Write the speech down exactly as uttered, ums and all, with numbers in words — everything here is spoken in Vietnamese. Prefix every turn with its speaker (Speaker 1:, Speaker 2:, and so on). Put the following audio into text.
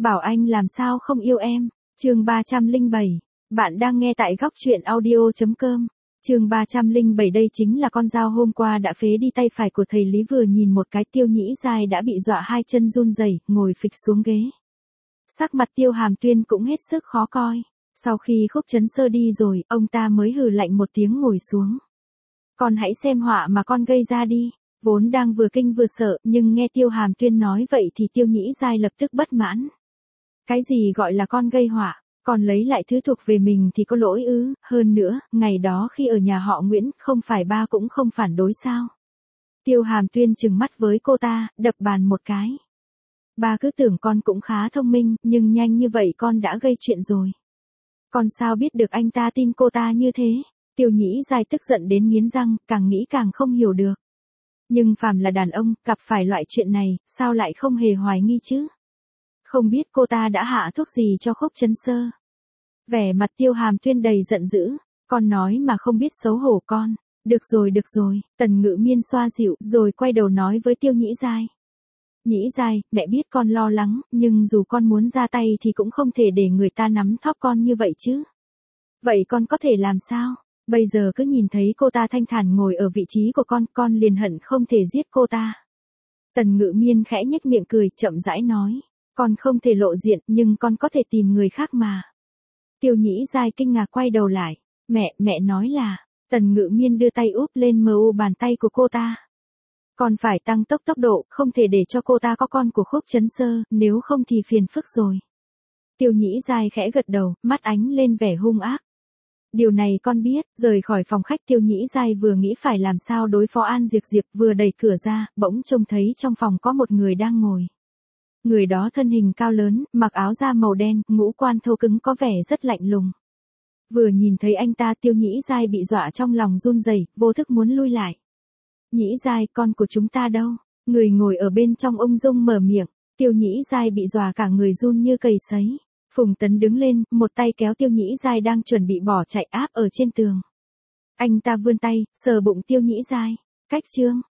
Speaker 1: Bảo anh làm sao không yêu em. Chương ba trăm lẻ bảy. Bạn đang nghe tại góc truyện audio chấm com. Chương ba trăm lẻ bảy đây chính là con dao hôm qua đã phế đi tay phải của thầy Lý. Vừa nhìn một cái Tiêu Nhĩ Giai đã bị dọa hai chân run rẩy, ngồi phịch xuống ghế. Sắc mặt Tiêu Hàm Tuyên cũng hết sức khó coi. Sau khi Khúc Chấn Sơ đi rồi, ông ta mới hừ lạnh một tiếng ngồi xuống. Con hãy xem họa mà con gây ra đi. Vốn đang vừa kinh vừa sợ, nhưng nghe Tiêu Hàm Tuyên nói vậy thì Tiêu Nhĩ Giai lập tức bất mãn. Cái gì gọi là con gây họa? Còn lấy lại thứ thuộc về mình thì có lỗi ư? Hơn nữa, ngày đó khi ở nhà họ Nguyễn, không phải ba cũng không phản đối sao? Tiêu Hàm Tuyên trừng mắt với cô ta, đập bàn một cái. Ba cứ tưởng con cũng khá thông minh, nhưng nhanh như vậy con đã gây chuyện rồi. Con sao biết được anh ta tin cô ta như thế? Tiêu Nhĩ Giai tức giận đến nghiến răng, càng nghĩ càng không hiểu được. Nhưng phàm là đàn ông, gặp phải loại chuyện này, sao lại không hề hoài nghi chứ? Không biết cô ta đã hạ thuốc gì cho Khúc Chấn Sơ. Vẻ mặt Tiêu Hàm Tuyên đầy giận dữ, con nói mà không biết xấu hổ con. Được rồi được rồi, Tần Ngự Miên xoa dịu, rồi quay đầu nói với Tiêu Nhĩ Giai. Nhĩ Giai, mẹ biết con lo lắng, nhưng dù con muốn ra tay thì cũng không thể để người ta nắm thóp con như vậy chứ. Vậy con có thể làm sao? Bây giờ cứ nhìn thấy cô ta thanh thản ngồi ở vị trí của con, con liền hận không thể giết cô ta. Tần Ngự Miên khẽ nhếch miệng cười, chậm rãi nói. Con không thể lộ diện, nhưng con có thể tìm người khác mà. Tiêu Nhĩ Giai kinh ngạc quay đầu lại. Mẹ, mẹ nói là. Tần Ngự Miên đưa tay úp lên mờ u bàn tay của cô ta. Con phải tăng tốc tốc độ, không thể để cho cô ta có con của Khúc Chấn Sơ, nếu không thì phiền phức rồi. Tiêu Nhĩ Giai khẽ gật đầu, mắt ánh lên vẻ hung ác. Điều này con biết. Rời khỏi phòng khách, Tiêu Nhĩ Giai vừa nghĩ phải làm sao đối phó An Diệp Diệp, vừa đẩy cửa ra, bỗng trông thấy trong phòng có một người đang ngồi. Người đó thân hình cao lớn, mặc áo da màu đen, ngũ quan thô cứng có vẻ rất lạnh lùng. Vừa nhìn thấy anh ta, Tiêu Nhĩ Giai bị dọa trong lòng run rẩy, vô thức muốn lui lại. Nhĩ Giai, con của chúng ta đâu? Người ngồi ở bên trong ung dung mở miệng. Tiêu Nhĩ Giai bị dọa cả người run như cầy sấy. Phùng Tấn đứng lên, một tay kéo Tiêu Nhĩ Giai đang chuẩn bị bỏ chạy áp ở trên tường. Anh ta vươn tay, sờ bụng Tiêu Nhĩ Giai. Cách chương,